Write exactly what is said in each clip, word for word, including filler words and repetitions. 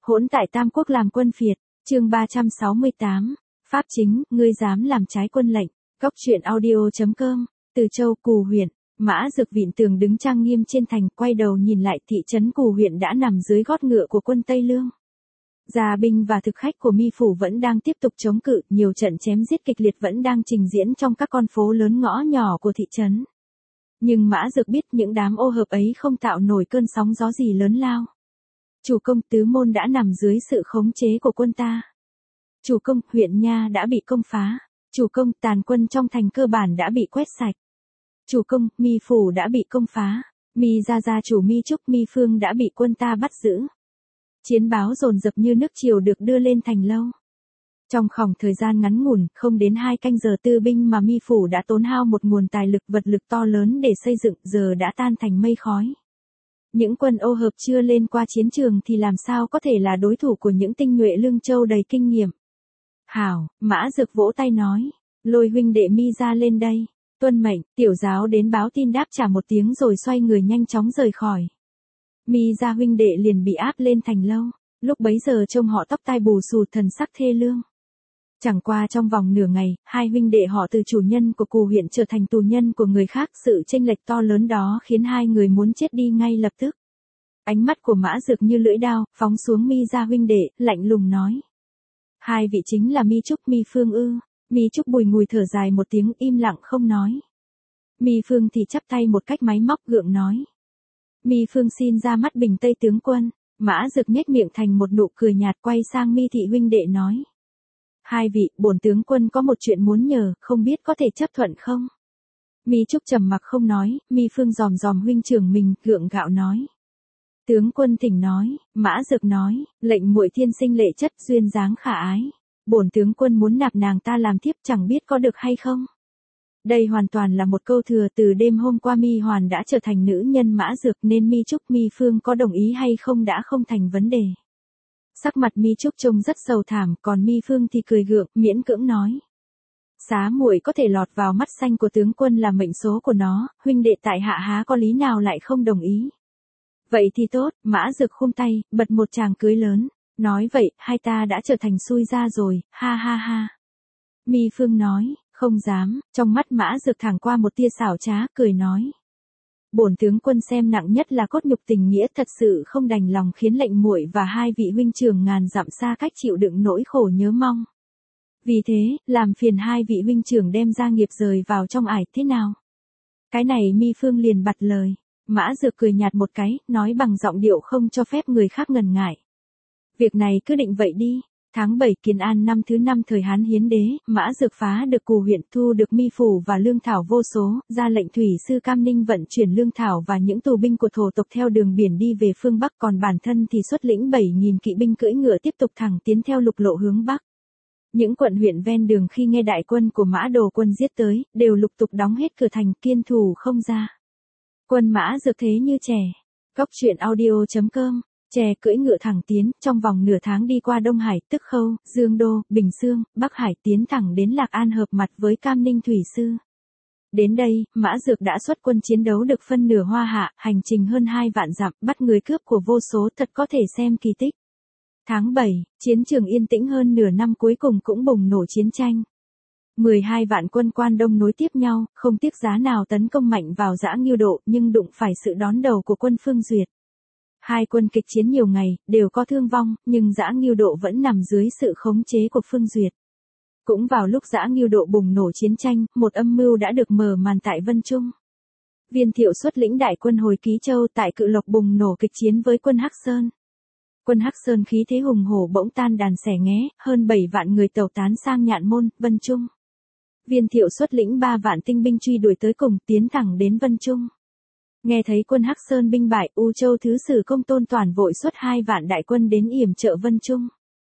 Hỗn tại Tam Quốc làm quân phiệt, chương ba trăm sáu mươi tám, Pháp chính, ngươi dám làm trái quân lệnh, Cóc truyện audio.com, Từ Châu Cù huyện, Mã Dực vịn tường đứng trang nghiêm trên thành, quay đầu nhìn lại thị trấn Cù huyện đã nằm dưới gót ngựa của quân Tây Lương. Gia binh và thực khách của Mi Phủ vẫn đang tiếp tục chống cự, nhiều trận chém giết kịch liệt vẫn đang trình diễn trong các con phố lớn ngõ nhỏ của thị trấn. Nhưng Mã Dực biết những đám ô hợp ấy không tạo nổi cơn sóng gió gì lớn lao. Chủ công tứ môn đã nằm dưới sự khống chế của quân ta. Chủ công, huyện Nha đã bị công phá. Chủ công, tàn quân trong thành cơ bản đã bị quét sạch. Chủ công, Mi Phủ đã bị công phá. Mi gia gia chủ Mi Trúc Mi Phương đã bị quân ta bắt giữ. Chiến báo dồn dập như nước triều được đưa lên thành lâu. Trong khoảng thời gian ngắn ngủn, không đến hai canh giờ tư binh mà Mi Phủ đã tốn hao một nguồn tài lực vật lực to lớn để xây dựng giờ đã tan thành mây khói. Những quân ô hợp chưa lên qua chiến trường thì làm sao có thể là đối thủ của những tinh nhuệ Lương Châu đầy kinh nghiệm. Hảo, Mã Dực vỗ tay nói, lôi huynh đệ Mi ra lên đây. Tuân mệnh, tiểu giáo đến báo tin đáp trả một tiếng rồi xoay người nhanh chóng rời khỏi. Mi ra huynh đệ liền bị áp lên thành lâu, lúc bấy giờ trông họ tóc tai bù xù thần sắc thê lương. Chẳng qua trong vòng nửa ngày, hai huynh đệ họ từ chủ nhân của Cù huyện trở thành tù nhân của người khác, sự chênh lệch to lớn đó khiến hai người muốn chết đi ngay lập tức. Ánh mắt của Mã Dực như lưỡi đao, phóng xuống Mi ra huynh đệ, lạnh lùng nói. Hai vị chính là Mi Trúc Mi Phương ư? Mi Trúc bùi ngùi thở dài một tiếng im lặng không nói. Mi Phương thì chắp tay một cách máy móc gượng nói. Mi Phương xin ra mắt Bình Tây tướng quân. Mã Dực nhếch miệng thành một nụ cười nhạt quay sang Mi thị huynh đệ nói. Hai vị, bổn tướng quân có một chuyện muốn nhờ, không biết có thể chấp thuận không? Mi Trúc trầm mặc không nói, Mi Phương giòm giòm huynh trưởng mình, gượng gạo nói. Tướng quân thỉnh nói, Mã Dực nói, lệnh muội thiên sinh lệ chất duyên dáng khả ái. Bổn tướng quân muốn nạp nàng ta làm thiếp chẳng biết có được hay không? Đây hoàn toàn là một câu thừa, từ đêm hôm qua Mi Hoàn đã trở thành nữ nhân Mã Dực nên Mi Trúc Mi Phương có đồng ý hay không đã không thành vấn đề. Sắc mặt Mi Trúc trông rất sầu thảm, còn Mi Phương thì cười gượng, miễn cưỡng nói. Xá muội có thể lọt vào mắt xanh của tướng quân là mệnh số của nó, huynh đệ tại hạ há có lý nào lại không đồng ý. Vậy thì tốt, Mã Dực khum tay, bật một tràng cưới lớn, nói vậy, hai ta đã trở thành xui ra rồi, ha ha ha. Mi Phương nói, không dám, trong mắt Mã Dực thẳng qua một tia xảo trá, cười nói. Bổn tướng quân xem nặng nhất là cốt nhục tình nghĩa, thật sự không đành lòng khiến lệnh muội và hai vị huynh trưởng ngàn dặm xa cách chịu đựng nỗi khổ nhớ mong. Vì thế, làm phiền hai vị huynh trưởng đem gia nghiệp rời vào trong ải thế nào? Cái này Mi Phương liền bật lời. Mã Dực cười nhạt một cái, nói bằng giọng điệu không cho phép người khác ngần ngại. Việc này cứ định vậy đi. Tháng bảy Kiến An năm thứ năm thời Hán Hiến Đế, Mã Dực phá được Cù huyện, thu được Mi Phủ và lương thảo vô số, ra lệnh thủy sư Cam Ninh vận chuyển lương thảo và những tù binh của thổ tộc theo đường biển đi về phương Bắc, còn bản thân thì xuất lĩnh bảy nghìn kỵ binh cưỡi ngựa tiếp tục thẳng tiến theo lục lộ hướng Bắc. Những quận huyện ven đường khi nghe đại quân của Mã Đồ quân giết tới, đều lục tục đóng hết cửa thành, kiên thủ không ra. Quân Mã Dực thế như trẻ. Cóc truyện audio.com, trẻ cưỡi ngựa thẳng tiến, trong vòng nửa tháng đi qua Đông Hải, Tức Khâu, Dương Đô, Bình Xương, Bắc Hải, tiến thẳng đến Lạc An hợp mặt với Cam Ninh thủy sư. Đến đây, Mã Dực đã xuất quân chiến đấu được phân nửa Hoa Hạ, hành trình hơn hai vạn dặm, bắt người cướp của vô số, thật có thể xem kỳ tích. Tháng bảy, chiến trường yên tĩnh hơn nửa năm cuối cùng cũng bùng nổ chiến tranh. mười hai vạn quân Quan Đông nối tiếp nhau, không tiếc giá nào tấn công mạnh vào Dã Ngưu Độ, nhưng đụng phải sự đón đầu của quân Phương Duyệt. Hai quân kịch chiến nhiều ngày, đều có thương vong, nhưng Dã Ngưu Độ vẫn nằm dưới sự khống chế của Phương Duyệt. Cũng vào lúc Dã Ngưu Độ bùng nổ chiến tranh, một âm mưu đã được mở màn tại Vân Trung. Viên Thiệu xuất lĩnh đại quân hồi Ký Châu, tại Cự Lộc bùng nổ kịch chiến với quân Hắc Sơn. Quân Hắc Sơn khí thế hùng hổ bỗng tan đàn xẻ nghé, hơn bảy vạn người tẩu tán sang Nhạn Môn, Vân Trung. Viên Thiệu xuất lĩnh ba vạn tinh binh truy đuổi tới cùng, tiến thẳng đến Vân Trung. Nghe thấy quân Hắc Sơn binh bại, U Châu thứ sử Công Tôn Toàn vội xuất hai vạn đại quân đến yểm trợ Vân Trung.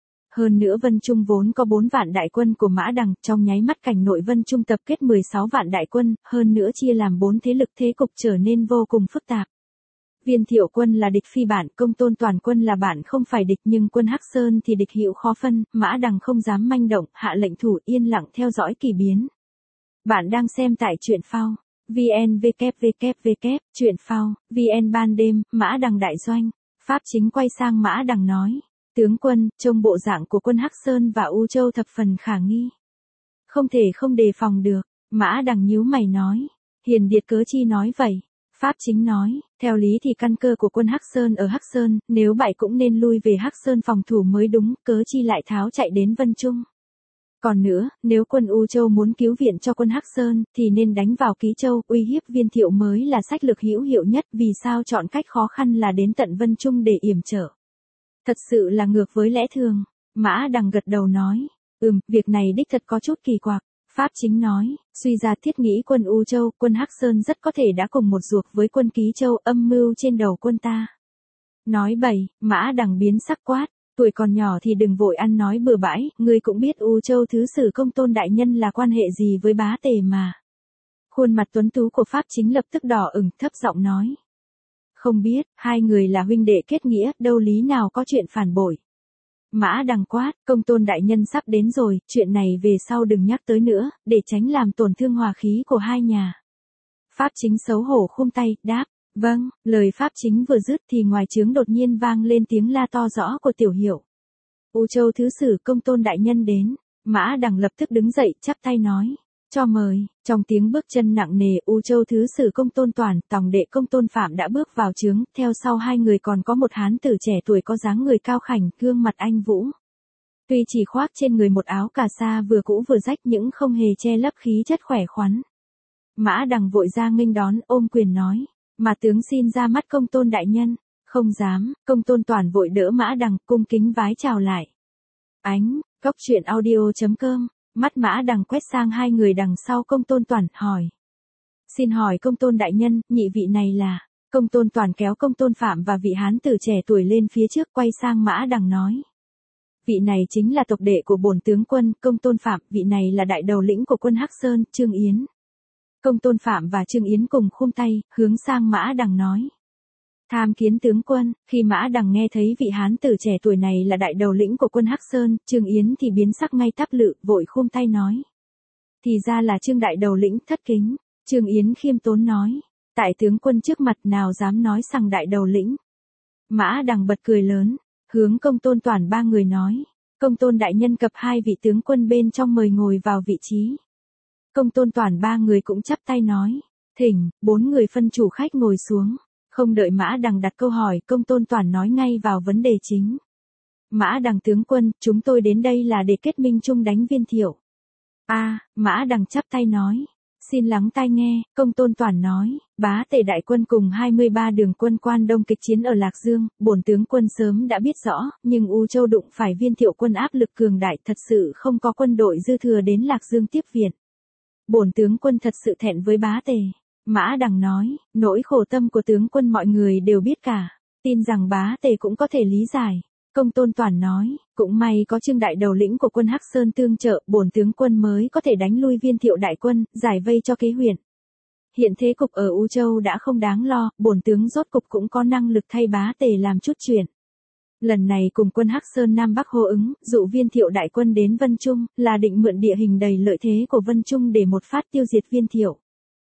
Hơn nữa Vân Trung vốn có bốn vạn đại quân của Mã Đằng, trong nháy mắt cảnh nội Vân Trung tập kết mười sáu vạn đại quân, hơn nữa chia làm bốn thế lực, thế cục trở nên vô cùng phức tạp. Viên Thiệu quân là địch phi bạn, Công Tôn Toàn quân là bạn không phải địch, nhưng quân Hắc Sơn thì địch hữu khó phân, Mã Đằng không dám manh động, hạ lệnh thủ yên lặng theo dõi kỳ biến. Bạn đang xem tại truyện phao. vn www truyện phao vn ban đêm. Mã Đằng đại doanh. Pháp chính quay sang Mã Đằng nói, Tướng quân, trông bộ dạng của quân Hắc Sơn và U Châu thập phần khả nghi. Không thể không đề phòng được, Mã Đằng nhíu mày nói. Hiền Điệt cớ chi nói vậy? Pháp Chính nói, theo lý thì căn cơ của quân Hắc Sơn ở Hắc Sơn, nếu bại cũng nên lui về Hắc Sơn phòng thủ mới đúng, cớ chi lại tháo chạy đến Vân Trung. Còn nữa, nếu quân U Châu muốn cứu viện cho quân Hắc Sơn, thì nên đánh vào Ký Châu, uy hiếp Viên Thiệu mới là sách lược hữu hiệu nhất, vì sao chọn cách khó khăn là đến tận Vân Trung để yểm trở. Thật sự là ngược với lẽ thường. Mã Đằng gật đầu nói, ừm, việc này đích thật có chút kỳ quặc. Pháp Chính nói, suy ra thiết nghĩ quân U Châu, quân Hắc Sơn rất có thể đã cùng một ruột với quân Ký Châu, âm mưu trên đầu quân ta. Nói bậy, Mã Đằng biến sắc quát, tuổi còn nhỏ thì đừng vội ăn nói bừa bãi, ngươi cũng biết U Châu thứ sử Công Tôn đại nhân là quan hệ gì với Bá Tề mà. Khuôn mặt tuấn tú của Pháp Chính lập tức đỏ ửng, thấp giọng nói. Không biết, hai người là huynh đệ kết nghĩa, đâu lý nào có chuyện phản bội. Mã Đằng quát, Công Tôn đại nhân sắp đến rồi, chuyện này về sau đừng nhắc tới nữa, để tránh làm tổn thương hòa khí của hai nhà. Pháp Chính xấu hổ khum tay, đáp, vâng, lời Pháp Chính vừa dứt thì ngoài trướng đột nhiên vang lên tiếng la to rõ của Tiểu Hiệu. U Châu thứ sử Công Tôn đại nhân đến. Mã Đằng lập tức đứng dậy, chắp tay nói, cho mời. Trong tiếng bước chân nặng nề, U Châu thứ sử Công Tôn Toản, tòng đệ Công Tôn Phạm đã bước vào trướng, theo sau hai người còn có một hán tử trẻ tuổi có dáng người cao khảnh, gương mặt anh vũ. Tuy chỉ khoác trên người một áo cà sa vừa cũ vừa rách nhưng không hề che lấp khí chất khỏe khoắn. Mã Đằng vội ra nghênh đón, ôm quyền nói, mà tướng xin ra mắt Công Tôn đại nhân. Không dám. Công Tôn Toản vội đỡ Mã Đằng, cung kính vái chào lại. Ánh, góc truyện audio chấm com. Mắt Mã Đằng quét sang hai người đằng sau Công Tôn Toản, hỏi. Xin hỏi Công Tôn đại nhân, nhị vị này là? Công Tôn Toản kéo Công Tôn Phạm và vị hán tử trẻ tuổi lên phía trước, quay sang Mã Đằng nói. Vị này chính là tộc đệ của bổn tướng quân, Công Tôn Phạm, vị này là đại đầu lĩnh của quân Hắc Sơn, Trương Yến. Công Tôn Phạm và Trương Yến cùng khum tay, hướng sang Mã Đằng nói. Tham kiến tướng quân. Khi Mã Đằng nghe thấy vị hán tử trẻ tuổi này là đại đầu lĩnh của quân Hắc Sơn, Trương Yến thì biến sắc ngay tắp lự, vội khum tay nói. Thì ra là Trương đại đầu lĩnh, thất kính. Trương Yến khiêm tốn nói. Tại tướng quân trước mặt nào dám nói rằng đại đầu lĩnh. Mã Đằng bật cười lớn, hướng Công Tôn Toản ba người nói. Công Tôn đại nhân cập hai vị tướng quân bên trong mời ngồi vào vị trí. Công Tôn Toản ba người cũng chắp tay nói. Thỉnh. Bốn người phân chủ khách ngồi xuống. Không đợi Mã Đằng đặt câu hỏi, Công Tôn Toản nói ngay vào vấn đề chính. Mã Đằng tướng quân, chúng tôi đến đây là để kết minh chung đánh Viên Thiệu. A, à, Mã Đằng chắp tay nói. Xin lắng tai nghe. Công Tôn Toản nói, Bá Tề đại quân cùng hai mươi ba đường quân Quan Đông kịch chiến ở Lạc Dương, bổn tướng quân sớm đã biết rõ, nhưng U Châu đụng phải Viên Thiệu quân áp lực cường đại, thật sự không có quân đội dư thừa đến Lạc Dương tiếp viện. Bổn tướng quân thật sự thẹn với Bá Tề. Mã Đằng nói, nỗi khổ tâm của tướng quân mọi người đều biết cả, tin rằng Bá Tề cũng có thể lý giải. Công Tôn Toản nói, cũng may có Trương đại đầu lĩnh của quân Hắc Sơn tương trợ, bổn tướng quân mới có thể đánh lui Viên Thiệu đại quân, giải vây cho kế huyện. Hiện thế cục ở U Châu đã không đáng lo, bổn tướng rốt cục cũng có năng lực thay Bá Tề làm chút chuyện. Lần này cùng quân Hắc Sơn Nam Bắc hô ứng, dụ Viên Thiệu đại quân đến Vân Trung, là định mượn địa hình đầy lợi thế của Vân Trung để một phát tiêu diệt Viên Thiệu.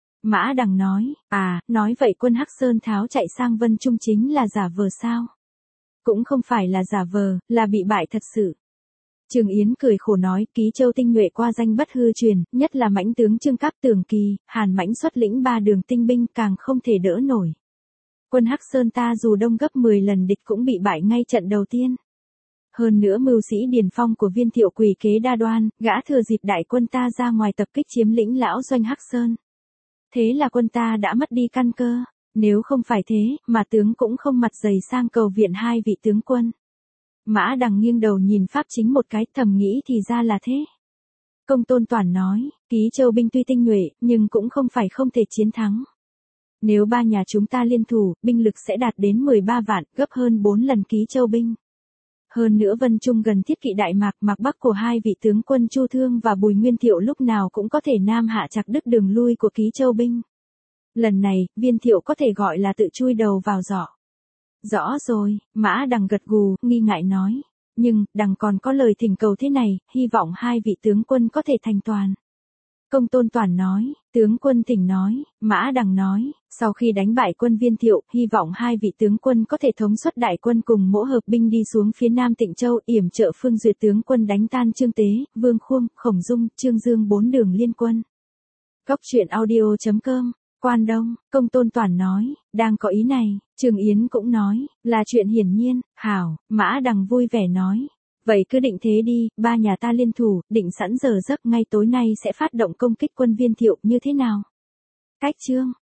Mã Đằng nói, à, nói vậy quân Hắc Sơn tháo chạy sang Vân Trung chính là giả vờ sao? Cũng không phải là giả vờ, là bị bại thật sự. Trương Yến cười khổ nói, Ký Châu tinh nhuệ qua danh bất hư truyền, nhất là mãnh tướng Trương Cáp Tường Kỳ, Hàn Mãnh xuất lĩnh ba đường tinh binh càng không thể đỡ nổi. Quân Hắc Sơn ta dù đông gấp mười lần địch cũng bị bại ngay trận đầu tiên. Hơn nữa mưu sĩ Điền Phong của Viên Thiệu quỷ kế đa đoan, gã thừa dịp đại quân ta ra ngoài tập kích chiếm lĩnh lão doanh Hắc Sơn. Thế là quân ta đã mất đi căn cơ, nếu không phải thế, mà tướng cũng không mặt dày sang cầu viện hai vị tướng quân. Mã Đằng nghiêng đầu nhìn Pháp Chính một cái, thầm nghĩ thì ra là thế. Công Tôn Toản nói, Ký Châu binh tuy tinh nhuệ, nhưng cũng không phải không thể chiến thắng. Nếu ba nhà chúng ta liên thủ, binh lực sẽ đạt đến mười ba vạn, gấp hơn bốn lần Ký Châu binh. Hơn nữa Vân Trung gần thiết kỵ Đại Mạc, Mạc Bắc của hai vị tướng quân Chu Thương và Bùi Nguyên Thiệu lúc nào cũng có thể nam hạ chặt đứt đường lui của Ký Châu binh. Lần này, Viên Thiệu có thể gọi là tự chui đầu vào giỏ. Rõ rồi, Mã Đằng gật gù, nghi ngại nói. Nhưng, Đằng còn có lời thỉnh cầu thế này, hy vọng hai vị tướng quân có thể thành toàn. Công Tôn Toản nói, tướng quân thỉnh nói, Mã Đằng nói, sau khi đánh bại quân Viên Thiệu, hy vọng hai vị tướng quân có thể thống suất đại quân cùng mỗ hợp binh đi xuống phía Nam Tịnh Châu, yểm trợ Phương Duyệt tướng quân đánh tan Trương Tế, Vương Khuông, Khổng Dung, Trương Dương bốn đường liên quân. Góc truyện audio chấm com. Quan Đông, Công Tôn Toản nói, đang có ý này, Trường Yến cũng nói, là chuyện hiển nhiên, hảo, Mã Đằng vui vẻ nói. Vậy cứ định thế đi, ba nhà ta liên thủ, định sẵn giờ giấc ngay tối nay sẽ phát động công kích quân Viên Thiệu như thế nào? Cách chương.